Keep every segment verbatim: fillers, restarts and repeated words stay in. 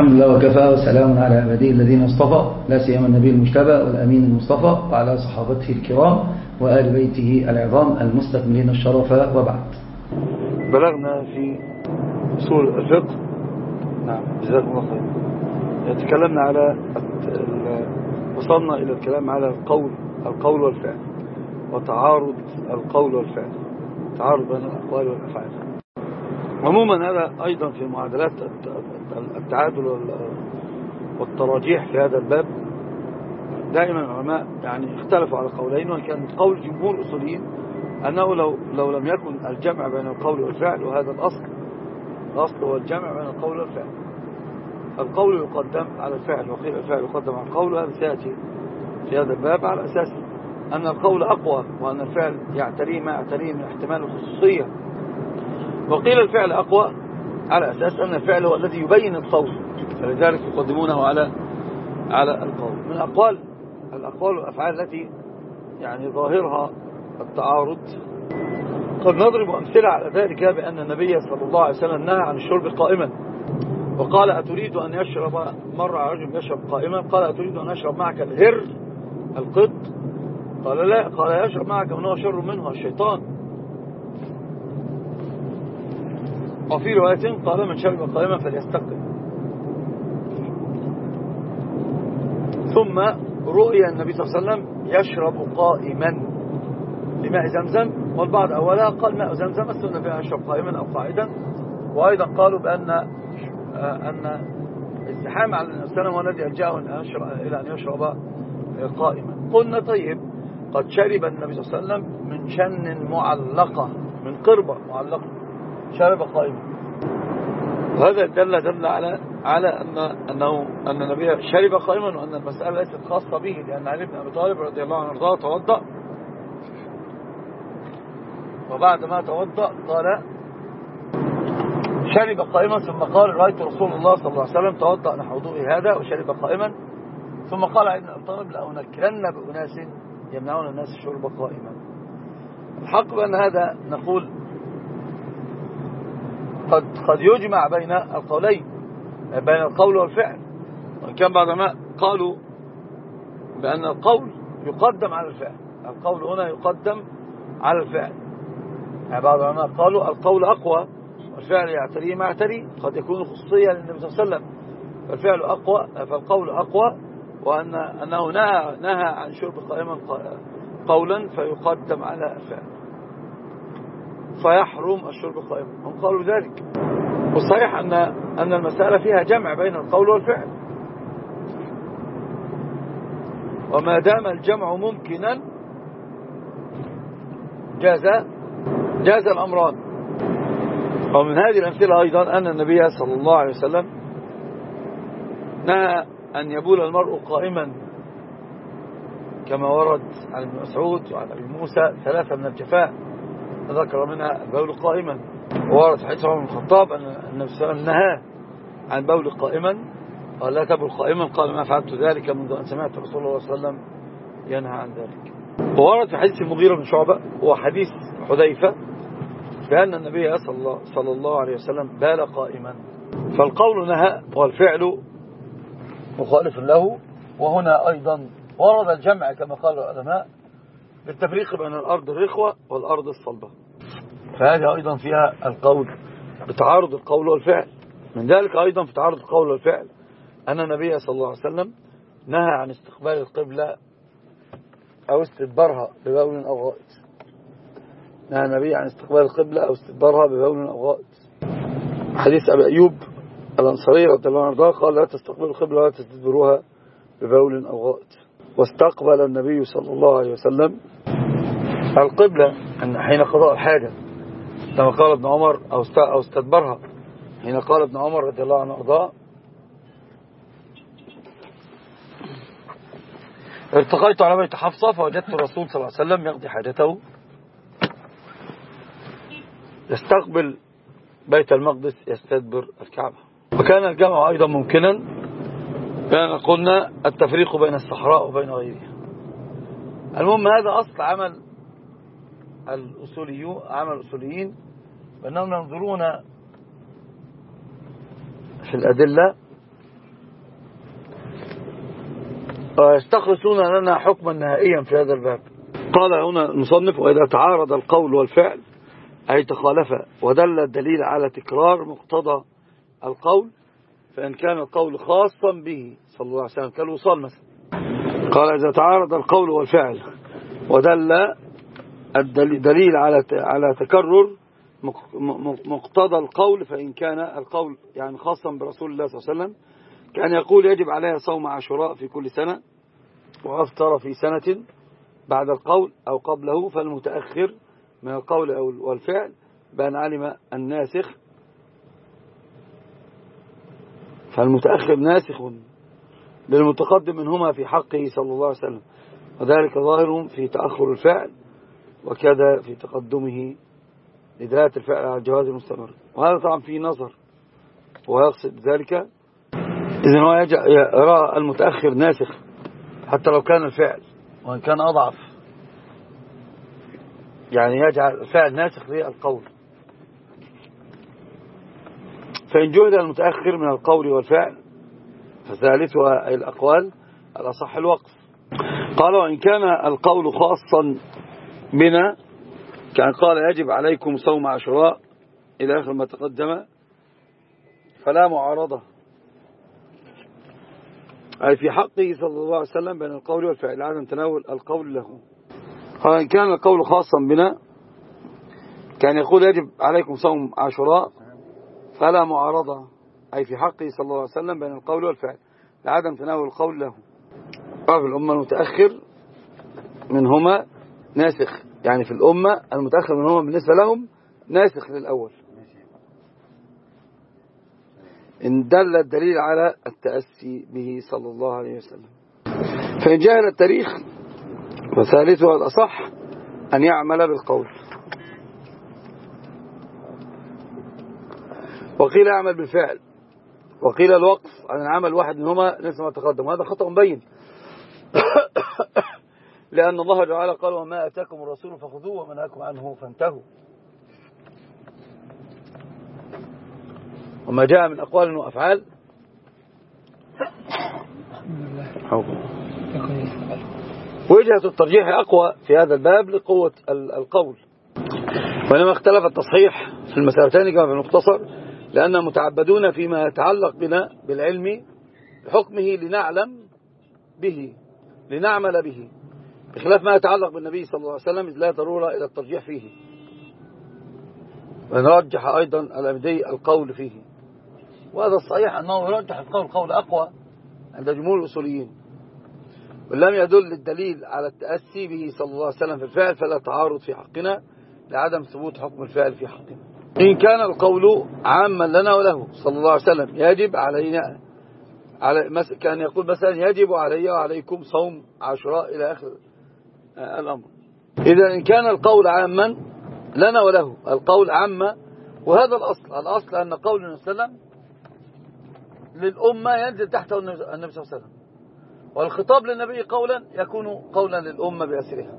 الحمد لله وكفى وسلام على عباده الذين اصطفى لا سيما النبي المجتبى والأمين المصطفى وعلى صحابته الكرام وآل بيته العظام المستكملين الشرف، وبعد. بلغنا في أصول الفقه. نعم جزاكم الله خير. تكلمنا على وصلنا إلى الكلام على القول القول والفعل وتعارض القول والفعل، تعارض بين الأقوال والأفعال. عموما هذا أيضا في معادلات التعادل والتراجيح في هذا الباب. دائما العلماء يعني اختلفوا على قولين، وكان قول جمهور الأصوليين أنه لو, لو لم يكن الجمع بين القول والفعل، وهذا الأصل الأصل هو الجمع بين القول والفعل، القول يقدم على الفعل وقيل الفعل يقدم على القول. وهذا سيأتي في هذا الباب على أساس أن القول أقوى وأن الفعل يعتريه ما يعتريه من احتمال الخصوصية، وقيل الفعل أقوى على أساس أن الفعل هو الذي يبين القول، فلذلك يقدمونه على على القول. من أقوال الأقوال والأفعال التي يعني ظاهرها التعارض، قد نضرب أمثلة على ذلك بأن النبي صلى الله عليه وسلم نهى عن الشرب قائما، وقال أتريد أن يشرب، مر على رجل يشرب قائما، قال أتريد أن يشرب معك الهر القط؟ قال لا، قال يشرب معك من هو شر منه الشيطان. وفي رواية قال من شرب قائما فليستقم. ثم رؤي النبي صلى الله عليه وسلم يشرب قائما لماء زمزم، والبعض أولها قال ماء زمزم السنة فيها يشرب قائما أو قاعدا. وأيضا قالوا بأن أن الزحام على النبي صلى الله عليه وسلم هو الذي ألجأه إلى أن يشرب قائما. قلنا طيب قد شرب النبي صلى الله عليه وسلم من شن معلقة، من قربة معلقة، شرب قائما. وهذا دل دل على على أن أنه أن النبي شرب قائما، وأن المسألة ليست خاصة به، لأن علي بن أبي طالب رضي الله عنه وارضاه توضأ، وبعد ما توضأ قال شرب قائما، ثم قال رأيت رسول الله صلى الله عليه وسلم توضأ نحو وضوئي هذا وشرب قائما، ثم قال علي بن أبي طالب لأنكرن بأناس يمنعون الناس الشرب قائما. الحق بأن هذا نقول قد قد يجمع بين القولين، بين القول والفعل، وإن كان بعض العلماء قالوا بأن القول يقدم على الفعل، القول هنا يقدم على الفعل. يعني بعض العلماء قالوا القول أقوى والفعل يعتريه ما يعتريه، قد يكون خصوصية للنبي صلى الله عليه وسلم، فالفعل أقوى فالقول أقوى، وأن أنه نهى نهى عن شرب قائما قولا فيقدم على الفعل، فيحرم الشرب قائما. هم قالوا ذلك، والصحيح أن أن المسألة فيها جمع بين القول والفعل، وما دام الجمع ممكنا جاز جاز الأمران. ومن هذه الأمثلة أيضا أن النبي صلى الله عليه وسلم نهى أن يبول المرء قائما، كما ورد عن ابن مسعود وعن أبي موسى ثلاثة من الجفاء ذكر منها البول قائما. وورد حديث عمر بن الخطاب أن النبي صلى الله عليه وسلم نهى عن بول قائما، قال لا تبول قائما، قال ما فعلت ذلك منذ أن سمعت رسول الله صلى الله عليه وسلم ينهى عن ذلك. وورد في حديث المغيرة بن شعبة وحديث حذيفة بأن النبي صلى الله عليه وسلم بال قائما. فالقول نهى والفعل مخالف له. وهنا أيضا ورد الجمع كما قال العلماء بالتفريق بين الأرض الرخوة والأرض الصلبة، فهذه أيضا فيها القول بتعارض القول والفعل. من ذلك أيضا في تعارض القول والفعل أن النبي صلى الله عليه وسلم نهى عن استقبال القبلة أو استدبارها ببول أو غائط. نهى النبي عن استقبال القبلة أو استدبارها ببول أو غائط. حديث أبي أيوب الأنصاري رضي الله عنه قال لا تستقبلوا القبلة ولا تستدبروها ببول أو غائط. واستقبل النبي صلى الله عليه وسلم القبلة حين قضاء الحاجة، كما قال ابن عمر، أو استدبرها حين قال ابن عمر رضي الله عنه وارضاه ارتقيت على بيت حفصة فوجدت الرسول صلى الله عليه وسلم يقضي حاجته يستقبل بيت المقدس يستدبر الكعبة. وكان الجمع أيضا ممكنا، كان قلنا التفريق بين الصحراء وبين غيرها. المهم هذا أصل عمل الأصوليين، عمل الأصوليين بأنهم ينظرون في الأدلة ويستخلصون لنا حكما نهائيا في هذا الباب. قال هنا المصنف: وإذا تعارض القول والفعل أي تخالف ودل الدليل على تكرار مقتضى القول، فإن كان القول خاصا به صلى الله عليه وسلم كالوصال مثلا. قال: إذا تعارض القول والفعل ودل الدليل على على تكرر مقتضى القول، فإن كان القول يعني خاصا برسول الله صلى الله عليه وسلم كان يقول يجب عليها صوم عاشوراء في كل سنة وأفطر في سنة بعد القول أو قبله، فالمتأخر من القول أو والفعل بأن علم الناسخ فالمتأخر ناسخ للمتقدم منهما في حقه صلى الله عليه وسلم، وذلك ظاهر في تأخر الفعل وكذا في تقدمه لدلالة الفعل على الجواز المستمر. وهذا طبعا فيه نظر، ويقصد ذلك إذن هو يرى المتأخر ناسخ حتى لو كان الفعل وإن كان أضعف، يعني يجعل الفعل ناسخ للقول. فإن جهد المتأخر من القول والفعل فثالثها أي الأقوال الأصح الوقف. قال: وإن كان القول خاصا بنا كان قال يجب عليكم صوم عاشوراء إلى آخر ما تقدم فلا معارضة، أي في حقه صلى الله عليه وسلم بين القول والفعل عدم تناول القول له. قال: إن كان القول خاصا بنا كان يقول يجب عليكم صوم عاشوراء فلا معارضة، أي في حقه صلى الله عليه وسلم بين القول والفعل لعدم تناول القول له. في الأمة المتأخر منهما ناسخ، يعني في الأمة المتأخر منهما بالنسبة لهم ناسخ للأول إن دل الدليل على التأسي به صلى الله عليه وسلم. فإن جهل التاريخ فثالثها الأصح أن يعمل بالقول. وقيل يعمل بالفعل، وقيل الوقف عن العمل واحد منهما نفس ما تقدم، وهذا خطأ مبين لأن الله تعالى قال: وما أتاكم الرسول فخذوه وما نهاكم عنه فانتهوا. وما جاء من أقوال وأفعال وجهة الترجيح أقوى في هذا الباب لقوة القول، وإنما اختلف التصحيح في المسألتين كما في المختصر لأننا متعبدون فيما يتعلق بنا بالعلم بحكمه لنعلم به لنعمل به، بخلاف ما يتعلق بالنبي صلى الله عليه وسلم إذ لا ضرورة إلى الترجيح فيه. ونرجح أيضا الأمدي القول فيه، وهذا الصحيح أنه يرجح القول قول أقوى عند جمهور الأصوليين، ولم يدل الدليل على التأسي به صلى الله عليه وسلم في الفعل فلا تعارض في حقنا لعدم ثبوت حكم الفعل في حقنا. إن كان القول عاما لنا وله صلى الله عليه وسلم يجب علينا على كان يقول مثلا يجب علي وعليكم صوم عاشوراء إلى آخر الأمر. إذا إن كان القول عاما لنا وله، القول عامة، وهذا الأصل الأصل أن قول النبي صلى الله عليه وسلم للأمة ينزل تحته النبي صلى الله عليه وسلم، والخطاب للنبي قولا يكون قولا للأمة بأسرها،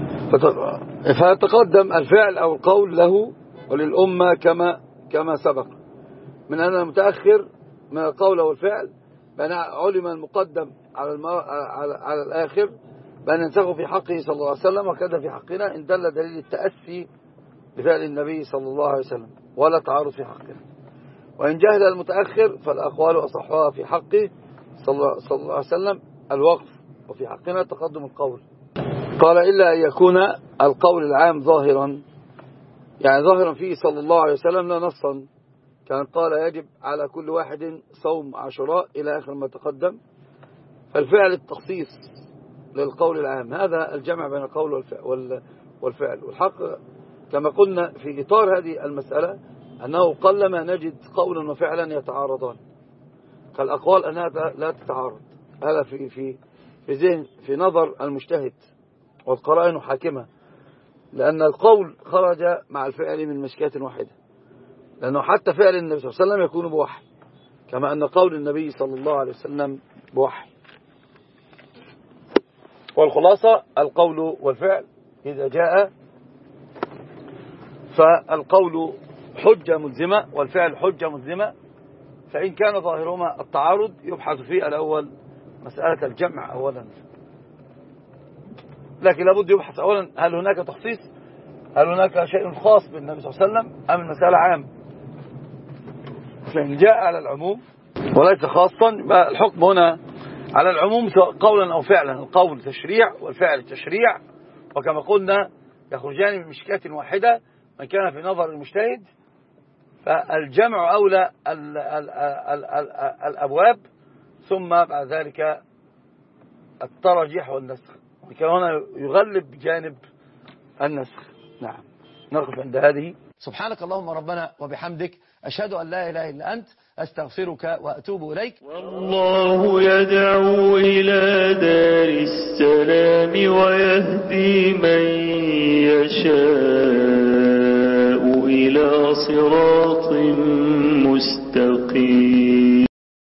فتقدم الفعل أو القول له وللأمة كما كما سبق من أن المتأخر من القول والفعل بأن علم المقدم على, المو... على... على الآخر بأن ينسخ في حقه صلى الله عليه وسلم، وكذا في حقنا إن دل دليل التأسي بفعل النبي صلى الله عليه وسلم ولا تعارض في حقنا. وإن جهل المتأخر فالأقوال أصحها في حقه صلى الله عليه وسلم الوقف، وفي حقنا تقدم القول. قال: إلا أن يكون القول العام ظاهرا، يعني ظاهرا فيه صلى الله عليه وسلم لا نصا، كان قال يجب على كل واحد صوم عاشوراء إلى آخر ما تقدم، فالفعل التخصيص للقول العام، هذا الجمع بين القول والفعل. والحق كما قلنا في إطار هذه المسألة أنه قلما نجد قولا وفعلا يتعارضان، كالأقوال أنها لا تتعارض، هذا في في في ذهن في نظر المجتهد والقرائن حاكمة، لأن القول خرج مع الفعل من مشكاة واحدة، لأنه حتى فعل النبي صلى الله عليه وسلم يكون بوحي كما أن قول النبي صلى الله عليه وسلم بوحي. والخلاصة القول والفعل إذا جاء فالقول حجة ملزمة والفعل حجة ملزمة، فإن كان ظاهرهما التعارض يبحث فيه الأول مسألة الجمع أولا، لكن لابد يبحث أولا هل هناك تخصيص، هل هناك شيء خاص بالنبي صلى الله عليه وسلم أم المسألة عام. فإن جاء على العموم وليس خاصا الحكم هنا على العموم سواء قولا أو فعلا. القول تشريع والفعل تشريع، وكما قلنا يخرجان من مشكاة واحدة من كان في نظر المجتهد، فالجمع أولى ال ال ال ال الأبواب، ثم بعد ذلك الترجيح والنسخ، وكان هنا يغلب بجانب النسخ. نعم، نقف عند هذه. سبحانك اللهم ربنا وبحمدك، أشهد أن لا إله إلا أنت، أستغفرك وأتوب إليك. والله يدعو إلى دار السلام ويهدي من يشاء إلى صراط مستقيم.